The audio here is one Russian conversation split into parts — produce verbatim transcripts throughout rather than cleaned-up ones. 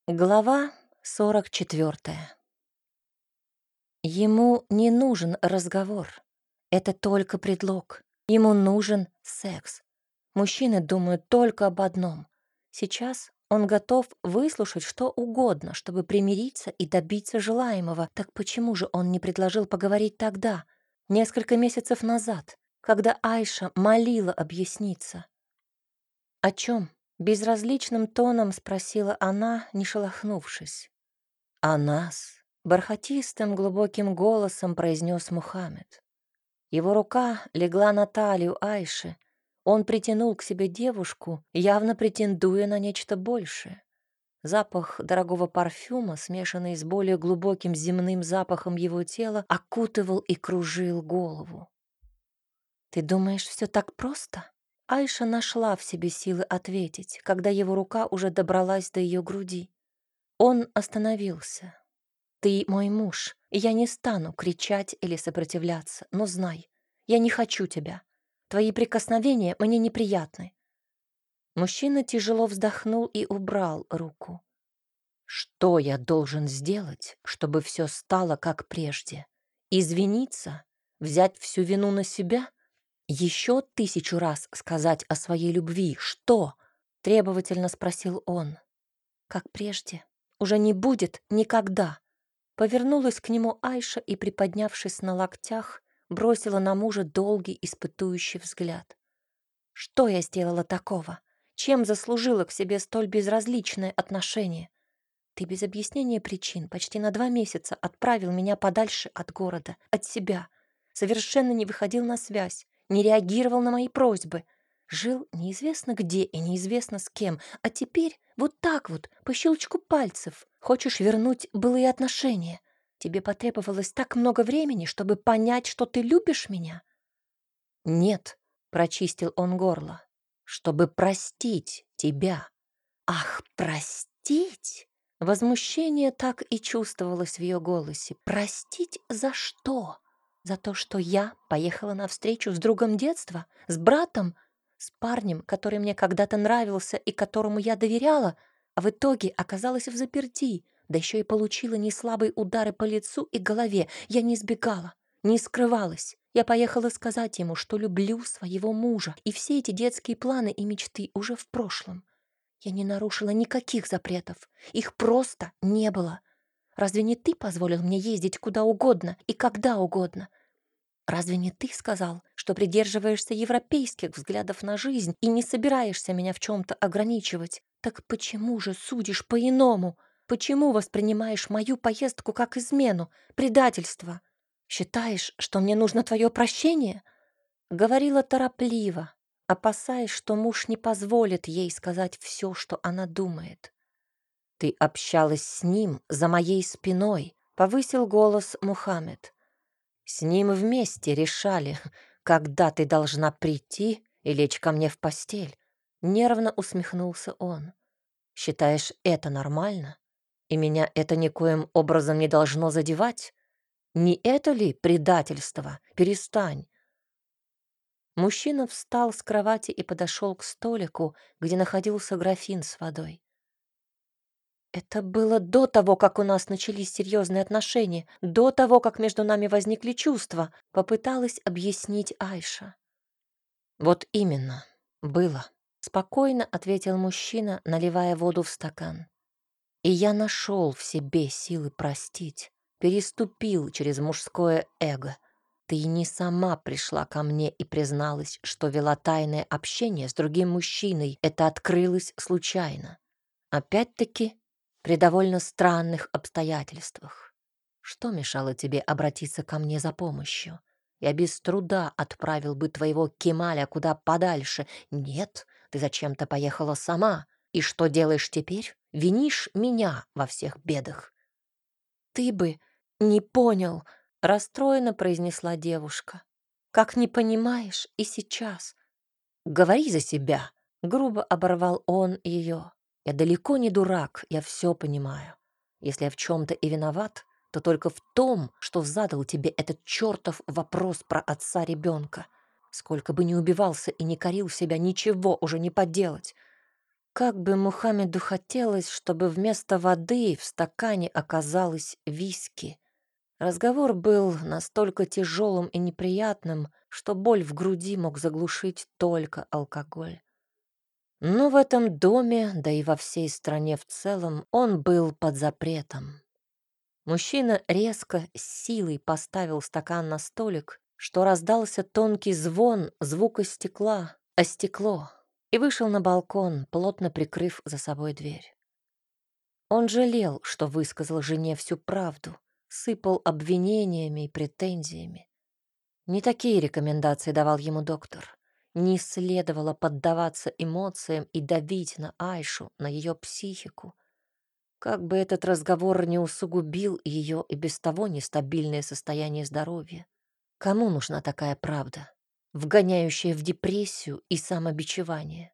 Глава сорок четвертая. Ему не нужен разговор. Это только предлог. Ему нужен секс. Мужчины думают только об одном. Сейчас он готов выслушать что угодно, чтобы примириться и добиться желаемого. Так почему же он не предложил поговорить тогда, несколько месяцев назад, когда Айша молила объясниться? «О чем?» — безразличным тоном спросила она, не шелохнувшись. «О нас», — бархатистым глубоким голосом произнес Мухаммед. Его рука легла на талию Айши. Он притянул к себе девушку, явно претендуя на нечто большее. Запах дорогого парфюма, смешанный с более глубоким земным запахом его тела, окутывал и кружил голову. «Ты думаешь, все так просто?» Айша нашла в себе силы ответить, когда его рука уже добралась до ее груди. Он остановился. «Ты мой муж, и я не стану кричать или сопротивляться, но знай, я не хочу тебя. Твои прикосновения мне неприятны». Мужчина тяжело вздохнул и убрал руку. «Что я должен сделать, чтобы все стало как прежде? Извиниться? Взять всю вину на себя? Еще тысячу раз сказать о своей любви? Что?» — требовательно спросил он. «Как прежде. Уже не будет никогда». Повернулась к нему Айша и, приподнявшись на локтях, бросила на мужа долгий испытующий взгляд. «Что я сделала такого? Чем заслужила к себе столь безразличное отношение? Ты без объяснения причин почти на два месяца отправил меня подальше от города, от себя, совершенно не выходил на связь, не реагировал на мои просьбы, жил неизвестно где и неизвестно с кем, а теперь вот так вот, по щелчку пальцев, хочешь вернуть былые отношения. Тебе потребовалось так много времени, чтобы понять, что ты любишь меня?» «Нет», — прочистил он горло, — «чтобы простить тебя». «Ах, простить?» Возмущение так и чувствовалось в ее голосе. «Простить за что? За то, что я поехала на встречу с другом детства? С братом? С парнем, который мне когда-то нравился и которому я доверяла, а в итоге оказалась в заперти, да еще и получила неслабые удары по лицу и голове. Я не избегала, не скрывалась. Я поехала сказать ему, что люблю своего мужа, и все эти детские планы и мечты уже в прошлом. Я не нарушила никаких запретов. Их просто не было. Разве не ты позволил мне ездить куда угодно и когда угодно? Разве не ты сказал, что придерживаешься европейских взглядов на жизнь и не собираешься меня в чем-то ограничивать? Так почему же судишь по-иному? Почему воспринимаешь мою поездку как измену, предательство? Считаешь, что мне нужно твое прощение?» Говорила торопливо, опасаясь, что муж не позволит ей сказать все, что она думает. «Ты общалась с ним за моей спиной», — повысил голос Мухаммед. «С ним вместе решали, когда ты должна прийти и лечь ко мне в постель». Нервно усмехнулся он. «Считаешь, это нормально? И меня это никоим образом не должно задевать? Не это ли предательство? Перестань». Мужчина встал с кровати и подошел к столику, где находился графин с водой. «Это было до того, как у нас начались серьезные отношения, до того, как между нами возникли чувства», — попыталась объяснить Айша. «Вот именно, было», — спокойно ответил мужчина, наливая воду в стакан. «И я нашел в себе силы простить, переступил через мужское эго. Ты не сама пришла ко мне и призналась, что вела тайное общение с другим мужчиной. Это открылось случайно. Опять-таки, при довольно странных обстоятельствах. Что мешало тебе обратиться ко мне за помощью? Я без труда отправил бы твоего Кемаля куда подальше. Нет, ты зачем-то поехала сама. И что делаешь теперь? Винишь меня во всех бедах». «Ты бы не понял», — расстроенно произнесла девушка. «Как не понимаешь и сейчас». «Говори за себя», — грубо оборвал он ее. «Я далеко не дурак, я все понимаю. Если я в чем-то и виноват, то только в том, что задал тебе этот чертов вопрос про отца ребенка. Сколько бы ни убивался и не корил себя, ничего уже не поделать. Как бы Мухаммеду хотелось, чтобы вместо воды в стакане оказалось виски. Разговор был настолько тяжелым и неприятным, что боль в груди мог заглушить только алкоголь. Но в этом доме, да и во всей стране в целом, он был под запретом. Мужчина резко, с силой поставил стакан на столик, что раздался тонкий звон звука стекла, о стекло, и вышел на балкон, плотно прикрыв за собой дверь. Он жалел, что высказал жене всю правду, сыпал обвинениями и претензиями. Не такие рекомендации давал ему доктор. Не следовало поддаваться эмоциям и давить на Айшу, на ее психику. Как бы этот разговор не усугубил ее и без того нестабильное состояние здоровья. Кому нужна такая правда, вгоняющая в депрессию и самобичевание?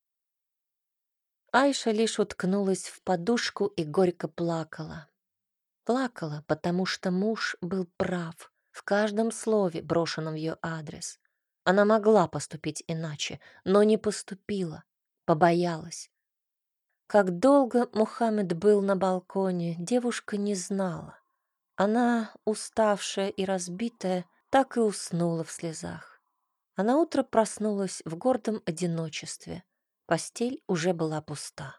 Айша лишь уткнулась в подушку и горько плакала. Плакала, потому что муж был прав в каждом слове, брошенном в ее адрес. Она могла поступить иначе, но не поступила, побоялась. Как долго Мухаммед был на балконе, девушка не знала. Она, уставшая и разбитая, так и уснула в слезах. А наутро проснулась в гордом одиночестве. Постель уже была пуста.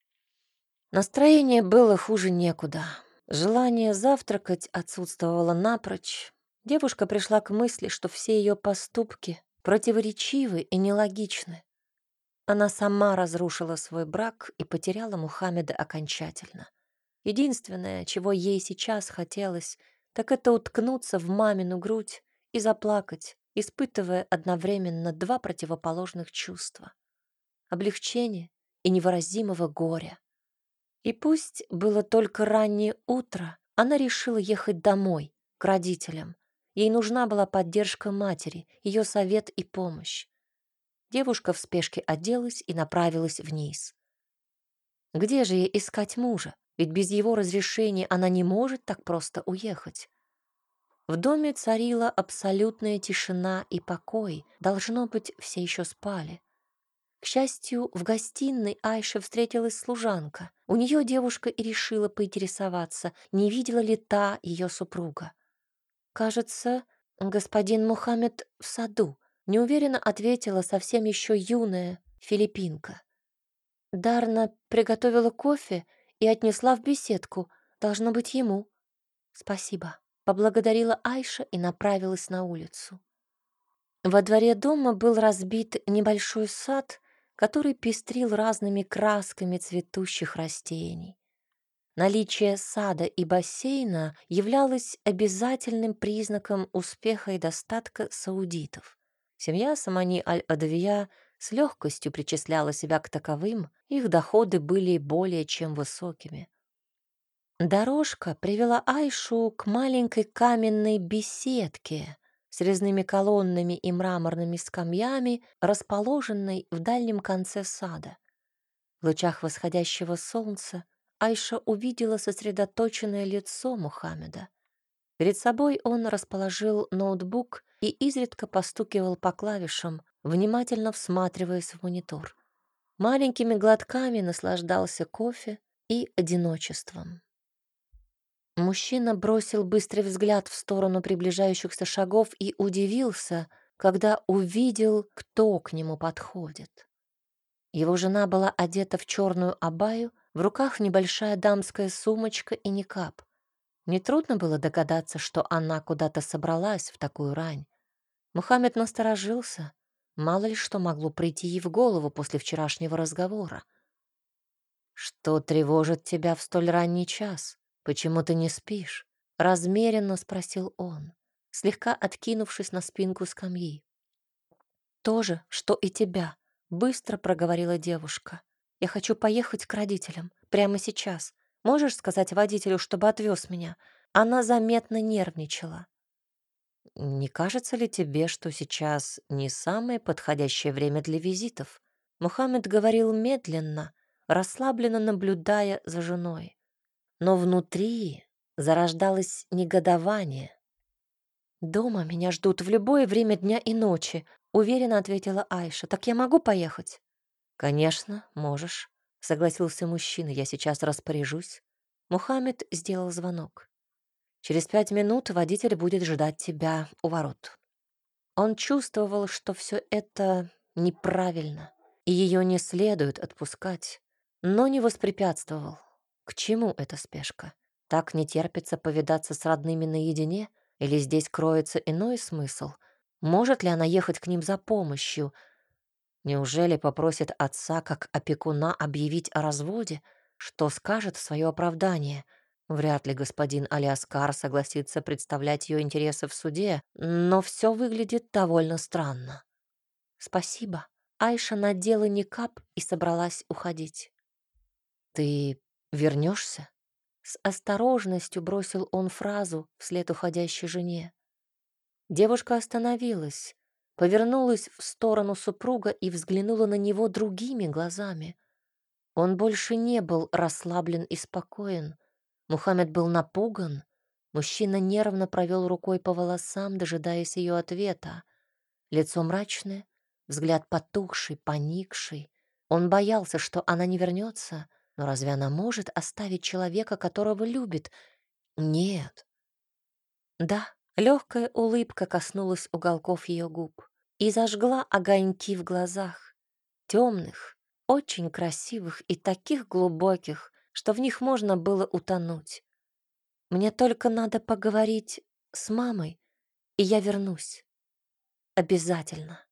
Настроение было хуже некуда. Желание завтракать отсутствовало напрочь. Девушка пришла к мысли, что все ее поступки противоречивы и нелогичны. Она сама разрушила свой брак и потеряла Мухаммеда окончательно. Единственное, чего ей сейчас хотелось, так это уткнуться в мамину грудь и заплакать, испытывая одновременно два противоположных чувства — облегчения и невыразимого горя. И пусть было только раннее утро, она решила ехать домой, к родителям. Ей нужна была поддержка матери, ее совет и помощь. Девушка в спешке оделась и направилась вниз. Где же ей искать мужа? Ведь без его разрешения она не может так просто уехать. В доме царила абсолютная тишина и покой. Должно быть, все еще спали. К счастью, в гостиной Айше встретилась служанка. У нее девушка и решила поинтересоваться, не видела ли та ее супруга. «Кажется, господин Мухаммед в саду», — неуверенно ответила совсем еще юная филиппинка. Дарна приготовила кофе и отнесла в беседку. Должно быть ему. Спасибо. Поблагодарила Айша и направилась на улицу. Во дворе дома был разбит небольшой сад, который пестрил разными красками цветущих растений. Наличие сада и бассейна являлось обязательным признаком успеха и достатка саудитов. Семья Самани Аль-Адавия с легкостью причисляла себя к таковым, их доходы были более чем высокими. Дорожка привела Айшу к маленькой каменной беседке с резными колоннами и мраморными скамьями, расположенной в дальнем конце сада. В лучах восходящего солнца Айша увидела сосредоточенное лицо Мухаммеда. Перед собой он расположил ноутбук и изредка постукивал по клавишам, внимательно всматриваясь в монитор. Маленькими глотками наслаждался кофе и одиночеством. Мужчина бросил быстрый взгляд в сторону приближающихся шагов и удивился, когда увидел, кто к нему подходит. Его жена была одета в черную абаю, в руках небольшая дамская сумочка и никап. Нетрудно было догадаться, что она куда-то собралась в такую рань. Мухаммед насторожился. Мало ли что могло прийти ей в голову после вчерашнего разговора. «Что тревожит тебя в столь ранний час? Почему ты не спишь?» — размеренно спросил он, слегка откинувшись на спинку скамьи. «То же, что и тебя», — быстро проговорила девушка. «Я хочу поехать к родителям прямо сейчас. Можешь сказать водителю, чтобы отвез меня?» Она заметно нервничала. «Не кажется ли тебе, что сейчас не самое подходящее время для визитов?» Мухаммед говорил медленно, расслабленно наблюдая за женой. Но внутри зарождалось негодование. «Дома меня ждут в любое время дня и ночи», — уверенно ответила Айша. «Так я могу поехать?» «Конечно, можешь. согласился мужчина, я сейчас распоряжусь. Мухаммед сделал звонок. Через пять минут водитель будет ждать тебя у ворот. Он чувствовал, что все это неправильно, и ее не следует отпускать, но не воспрепятствовал. К чему эта спешка? Так не терпится повидаться с родными наедине? Или здесь кроется иной смысл? Может ли она ехать к ним за помощью? Неужели попросит отца как опекуна объявить о разводе? Что скажет в свое оправдание? Вряд ли господин Алиаскар согласится представлять ее интересы в суде, но все выглядит довольно странно. «Спасибо». Айша надела никап и собралась уходить. «Ты вернешься? С осторожностью бросил он фразу вслед уходящей жене. Девушка остановилась, повернулась в сторону супруга и взглянула на него другими глазами. Он больше не был расслаблен и спокоен. Мухаммед был напуган. Мужчина нервно провел рукой по волосам, дожидаясь ее ответа. Лицо мрачное, взгляд потухший, поникший. Он боялся, что она не вернется, но разве она может оставить человека, которого любит? Нет. Да, легкая улыбка коснулась уголков ее губ и зажгла огоньки в глазах, темных, очень красивых и таких глубоких, что в них можно было утонуть. Мне только надо поговорить с мамой, и я вернусь. Обязательно.